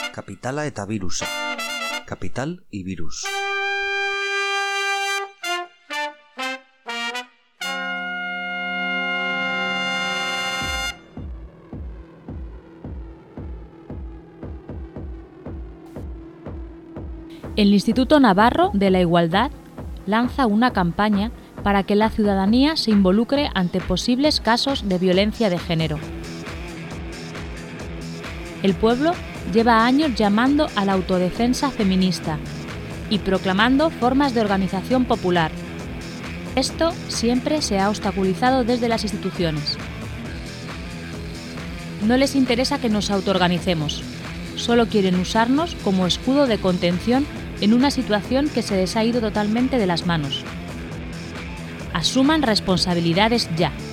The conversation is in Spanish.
Kapitala eta birusa. Capital y virus. El Instituto Navarro de la Igualdad lanza una campaña para que la ciudadanía se involucre ante posibles casos de violencia de género. El pueblo lleva años llamando a la autodefensa feminista y proclamando formas de organización popular. Esto siempre se ha obstaculizado desde las instituciones. No les interesa que nos autoorganicemos, solo quieren usarnos como escudo de contención en una situación que se les ha ido totalmente de las manos. Asuman responsabilidades ya.